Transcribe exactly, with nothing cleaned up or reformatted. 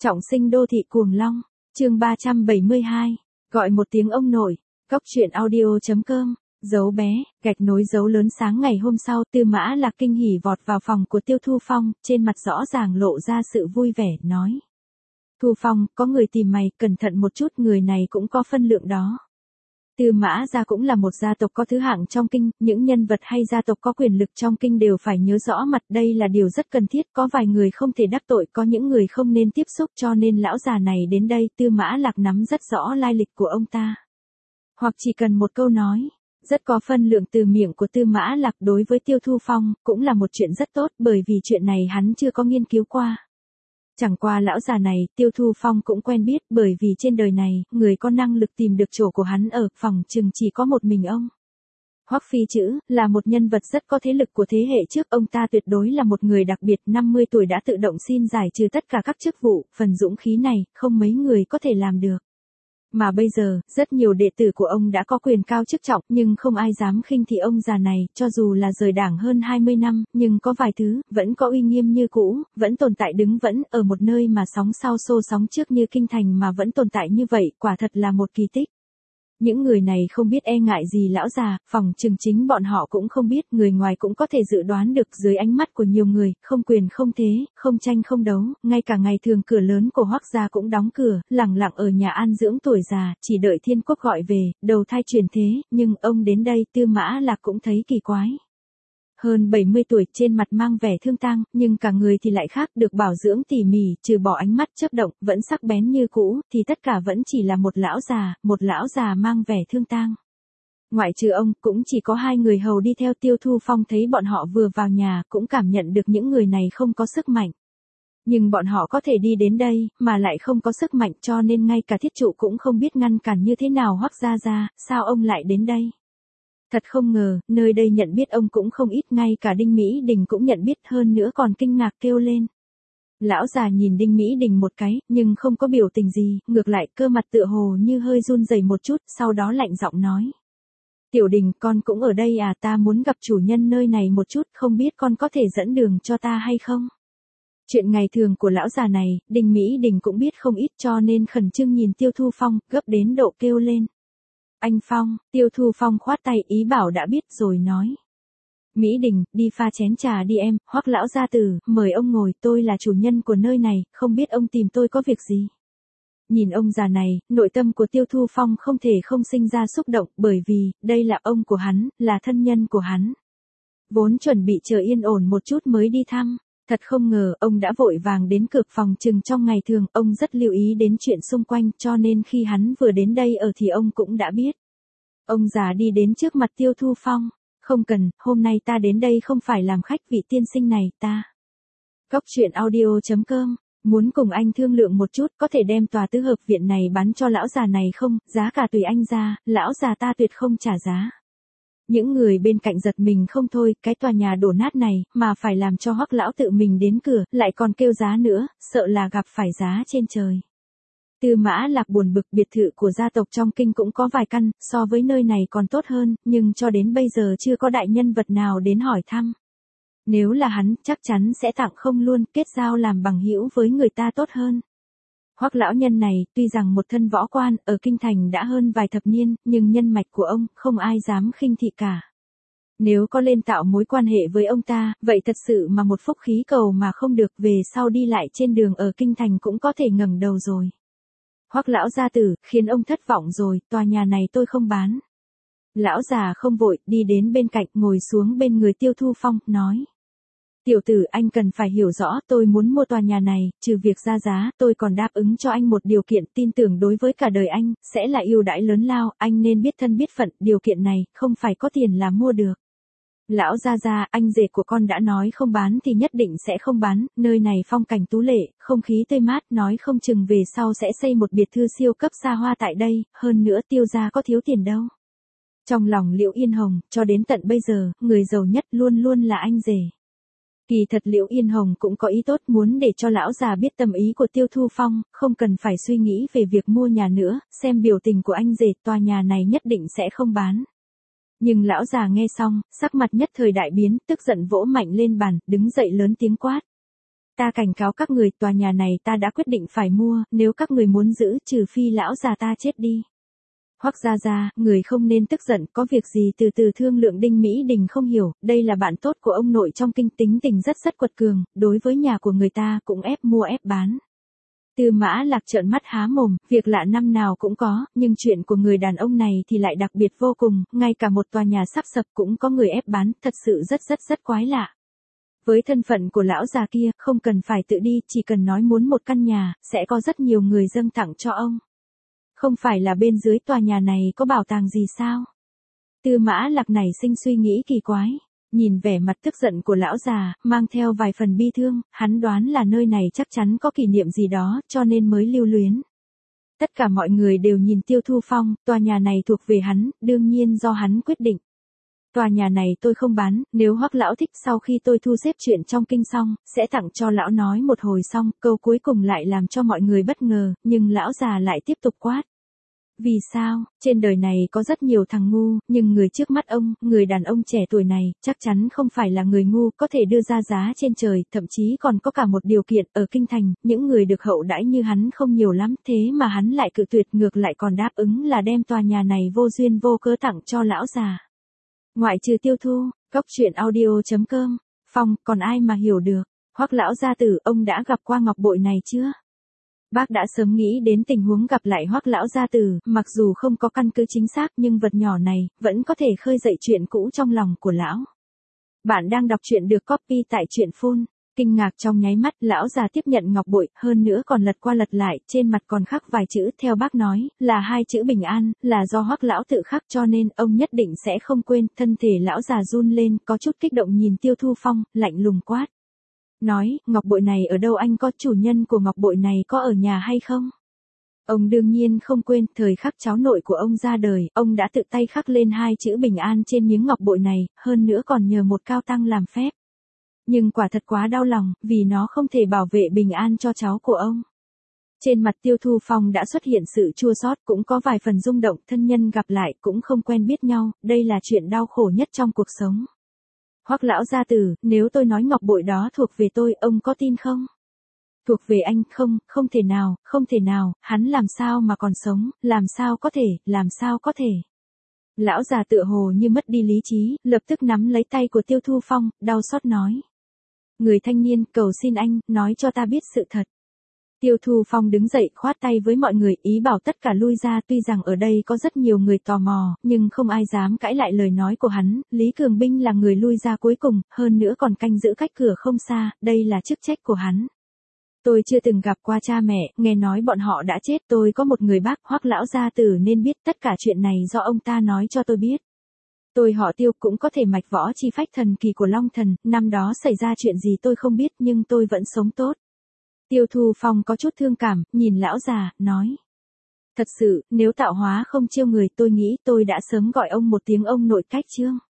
Trọng sinh đô thị cuồng long, chương ba trăm bảy mươi hai, gọi một tiếng ông nội, Cóc truyện audio chấm com, dấu bé, gạch nối dấu lớn. Sáng ngày hôm sau, Tư Mã Lạc kinh hỉ vọt vào phòng của Tiêu Thu Phong, trên mặt rõ ràng lộ ra sự vui vẻ, nói. Thu Phong, có người tìm mày, cẩn thận một chút, người này cũng có phân lượng đó. Tư Mã gia cũng là một gia tộc có thứ hạng trong kinh, những nhân vật hay gia tộc có quyền lực trong kinh đều phải nhớ rõ mặt, đây là điều rất cần thiết, có vài người không thể đắc tội, có những người không nên tiếp xúc, cho nên lão già này đến đây. Tư Mã Lạc nắm rất rõ lai lịch của ông ta. Hoặc chỉ cần một câu nói, rất có phân lượng từ miệng của Tư Mã Lạc đối với Tiêu Thu Phong, cũng là một chuyện rất tốt, bởi vì chuyện này hắn chưa có nghiên cứu qua. Chẳng qua lão già này, Tiêu Thu Phong cũng quen biết, bởi vì trên đời này, người có năng lực tìm được chỗ của hắn ở, phòng chừng chỉ có một mình ông. Hoắc Phi Chữ, là một nhân vật rất có thế lực của thế hệ trước, ông ta tuyệt đối là một người đặc biệt, năm mươi tuổi đã tự động xin giải trừ tất cả các chức vụ, phần dũng khí này, không mấy người có thể làm được. Mà bây giờ, rất nhiều đệ tử của ông đã có quyền cao chức trọng, nhưng không ai dám khinh thị ông già này, cho dù là rời đảng hơn hai mươi năm, nhưng có vài thứ, vẫn có uy nghiêm như cũ, vẫn tồn tại đứng vững, ở một nơi mà sóng sau xô sóng trước như kinh thành mà vẫn tồn tại như vậy, quả thật là một kỳ tích. Những người này không biết e ngại gì lão già, phòng chừng chính bọn họ cũng không biết, người ngoài cũng có thể dự đoán được dưới ánh mắt của nhiều người, không quyền không thế, không tranh không đấu, ngay cả ngày thường cửa lớn của Hoắc gia cũng đóng cửa, lẳng lặng ở nhà an dưỡng tuổi già, chỉ đợi Thiên Quốc gọi về, đầu thai chuyển thế, nhưng ông đến đây, Tư Mã Lạc cũng thấy kỳ quái. Hơn bảy mươi tuổi, trên mặt mang vẻ thương tang, nhưng cả người thì lại khác, được bảo dưỡng tỉ mỉ, trừ bỏ ánh mắt chớp động, vẫn sắc bén như cũ, thì tất cả vẫn chỉ là một lão già, một lão già mang vẻ thương tang. Ngoại trừ ông, cũng chỉ có hai người hầu đi theo. Tiêu Thu Phong thấy bọn họ vừa vào nhà, cũng cảm nhận được những người này không có sức mạnh. Nhưng bọn họ có thể đi đến đây, mà lại không có sức mạnh, cho nên ngay cả thiết trụ cũng không biết ngăn cản như thế nào. Hoắc gia gia, sao ông lại đến đây? Thật không ngờ, nơi đây nhận biết ông cũng không ít, ngay cả Đinh Mỹ Đình cũng nhận biết, hơn nữa còn kinh ngạc kêu lên. Lão già nhìn Đinh Mỹ Đình một cái, nhưng không có biểu tình gì, ngược lại cơ mặt tựa hồ như hơi run rẩy một chút, sau đó lạnh giọng nói. Tiểu Đình, con cũng ở đây à, ta muốn gặp chủ nhân nơi này một chút, không biết con có thể dẫn đường cho ta hay không? Chuyện ngày thường của lão già này, Đinh Mỹ Đình cũng biết không ít, cho nên khẩn trương nhìn Tiêu Thu Phong, gấp đến độ kêu lên. Anh Phong, Tiêu Thu Phong khoát tay ý bảo đã biết rồi nói. Mỹ Đình, đi pha chén trà đi em. Hoắc lão gia tử, mời ông ngồi, tôi là chủ nhân của nơi này, không biết ông tìm tôi có việc gì. Nhìn ông già này, nội tâm của Tiêu Thu Phong không thể không sinh ra xúc động, bởi vì, đây là ông của hắn, là thân nhân của hắn. Vốn chuẩn bị chờ yên ổn một chút mới đi thăm. Thật không ngờ, ông đã vội vàng đến cực phòng chừng trong ngày thường, ông rất lưu ý đến chuyện xung quanh, cho nên khi hắn vừa đến đây ở thì ông cũng đã biết. Ông già đi đến trước mặt Tiêu Thu Phong, không cần, hôm nay ta đến đây không phải làm khách, vị tiên sinh này, ta. Cóc truyện audio chấm com, muốn cùng anh thương lượng một chút, có thể đem tòa tứ hợp viện này bán cho lão già này không, giá cả tùy anh ra, lão già ta tuyệt không trả giá. Những người bên cạnh giật mình không thôi, cái tòa nhà đổ nát này, mà phải làm cho Hoắc lão tự mình đến cửa, lại còn kêu giá nữa, sợ là gặp phải giá trên trời. Tư Mã Lạc buồn bực, biệt thự của gia tộc trong kinh cũng có vài căn, so với nơi này còn tốt hơn, nhưng cho đến bây giờ chưa có đại nhân vật nào đến hỏi thăm. Nếu là hắn, chắc chắn sẽ tặng không luôn, kết giao làm bằng hữu với người ta tốt hơn. Hoắc lão nhân này, tuy rằng một thân võ quan, ở kinh thành đã hơn vài thập niên, nhưng nhân mạch của ông, không ai dám khinh thị cả. Nếu có lên tạo mối quan hệ với ông ta, vậy thật sự mà một phúc khí cầu mà không được, về sau đi lại trên đường ở kinh thành cũng có thể ngẩng đầu rồi. Hoắc lão gia tử, khiến ông thất vọng rồi, tòa nhà này tôi không bán. Lão già không vội, đi đến bên cạnh, ngồi xuống bên người Tiêu Thu Phong, nói. Tiểu tử, anh cần phải hiểu rõ, tôi muốn mua tòa nhà này, trừ việc ra giá, tôi còn đáp ứng cho anh một điều kiện, tin tưởng đối với cả đời anh, sẽ là ưu đãi lớn lao, anh nên biết thân biết phận, điều kiện này, không phải có tiền là mua được. Lão gia gia, anh rể của con đã nói không bán thì nhất định sẽ không bán, nơi này phong cảnh tú lệ, không khí tươi mát, nói không chừng về sau sẽ xây một biệt thự siêu cấp xa hoa tại đây, hơn nữa Tiêu gia có thiếu tiền đâu. Trong lòng Liễu Yên Hồng, cho đến tận bây giờ, người giàu nhất luôn luôn là anh rể. Kỳ thật Liễu Yên Hồng cũng có ý tốt, muốn để cho lão già biết tâm ý của Tiêu Thu Phong, không cần phải suy nghĩ về việc mua nhà nữa, xem biểu tình của anh rể, tòa nhà này nhất định sẽ không bán. Nhưng lão già nghe xong, sắc mặt nhất thời đại biến, tức giận vỗ mạnh lên bàn, đứng dậy lớn tiếng quát. Ta cảnh cáo các người, tòa nhà này ta đã quyết định phải mua, nếu các người muốn giữ, trừ phi lão già ta chết đi. Hoắc gia gia, người không nên tức giận, có việc gì từ từ thương lượng. Đinh Mỹ Đình không hiểu, đây là bạn tốt của ông nội trong kinh, tính tình rất rất quật cường, đối với nhà của người ta cũng ép mua ép bán. Tư Mã Lạc trợn mắt há mồm, việc lạ năm nào cũng có, nhưng chuyện của người đàn ông này thì lại đặc biệt vô cùng, ngay cả một tòa nhà sắp sập cũng có người ép bán, thật sự rất rất rất quái lạ. Với thân phận của lão già kia, không cần phải tự đi, chỉ cần nói muốn một căn nhà, sẽ có rất nhiều người dâng tặng cho ông. Không phải là bên dưới tòa nhà này có bảo tàng gì sao? Tư Mã Lạc nảy sinh suy nghĩ kỳ quái, nhìn vẻ mặt tức giận của lão già, mang theo vài phần bi thương, hắn đoán là nơi này chắc chắn có kỷ niệm gì đó, cho nên mới lưu luyến. Tất cả mọi người đều nhìn Tiêu Thu Phong, tòa nhà này thuộc về hắn, đương nhiên do hắn quyết định. Tòa nhà này tôi không bán, nếu Hoắc lão thích sau khi tôi thu xếp chuyện trong kinh xong, sẽ tặng cho lão. Nói một hồi xong, câu cuối cùng lại làm cho mọi người bất ngờ, nhưng lão già lại tiếp tục quát. Vì sao, trên đời này có rất nhiều thằng ngu, nhưng người trước mắt ông, người đàn ông trẻ tuổi này, chắc chắn không phải là người ngu, có thể đưa ra giá trên trời, thậm chí còn có cả một điều kiện, ở kinh thành, những người được hậu đãi như hắn không nhiều lắm, thế mà hắn lại cự tuyệt, ngược lại còn đáp ứng là đem tòa nhà này vô duyên vô cớ tặng cho lão già. Ngoại trừ Tiêu Thu, Cốc Truyện Audio chấm com, Phong, còn ai mà hiểu được, Hoắc lão gia tử, ông đã gặp qua ngọc bội này chưa? Bác đã sớm nghĩ đến tình huống gặp lại Hoắc lão gia tử, mặc dù không có căn cứ chính xác nhưng vật nhỏ này vẫn có thể khơi dậy chuyện cũ trong lòng của lão. Bạn đang đọc truyện được copy tại truyện phone. Kinh ngạc trong nháy mắt, lão già tiếp nhận ngọc bội, hơn nữa còn lật qua lật lại, trên mặt còn khắc vài chữ, theo bác nói, là hai chữ bình an, là do Hoắc lão tự khắc, cho nên ông nhất định sẽ không quên. Thân thể lão già run lên, có chút kích động nhìn Tiêu Thu Phong, lạnh lùng quát. Nói, ngọc bội này ở đâu, anh có chủ nhân của ngọc bội này có ở nhà hay không? Ông đương nhiên không quên, thời khắc cháu nội của ông ra đời, ông đã tự tay khắc lên hai chữ bình an trên miếng ngọc bội này, hơn nữa còn nhờ một cao tăng làm phép. Nhưng quả thật quá đau lòng, vì nó không thể bảo vệ bình an cho cháu của ông. Trên mặt Tiêu Thu Phong đã xuất hiện sự chua xót, cũng có vài phần rung động, thân nhân gặp lại cũng không quen biết nhau, đây là chuyện đau khổ nhất trong cuộc sống. Hoắc lão gia tử, nếu tôi nói ngọc bội đó thuộc về tôi, ông có tin không? Thuộc về anh, không, không thể nào, không thể nào, hắn làm sao mà còn sống, làm sao có thể, làm sao có thể. Lão già tựa hồ như mất đi lý trí, lập tức nắm lấy tay của Tiêu Thu Phong, đau xót nói. Người thanh niên, cầu xin anh, nói cho ta biết sự thật. Tiêu Thu Phong đứng dậy, khoát tay với mọi người, ý bảo tất cả lui ra, tuy rằng ở đây có rất nhiều người tò mò, nhưng không ai dám cãi lại lời nói của hắn. Lý Cường Binh là người lui ra cuối cùng, hơn nữa còn canh giữ cách cửa không xa, đây là chức trách của hắn. Tôi chưa từng gặp qua cha mẹ, nghe nói bọn họ đã chết, tôi có một người bác, Hoắc lão gia tử nên biết, tất cả chuyện này do ông ta nói cho tôi biết. Tôi họ Tiêu, cũng có thể mạch võ chi phách thần kỳ của Long Thần, năm đó xảy ra chuyện gì tôi không biết nhưng tôi vẫn sống tốt. Tiêu Thu Phong có chút thương cảm, nhìn lão già, nói. Thật sự, nếu tạo hóa không chiêu người, tôi nghĩ tôi đã sớm gọi ông một tiếng ông nội cách trương.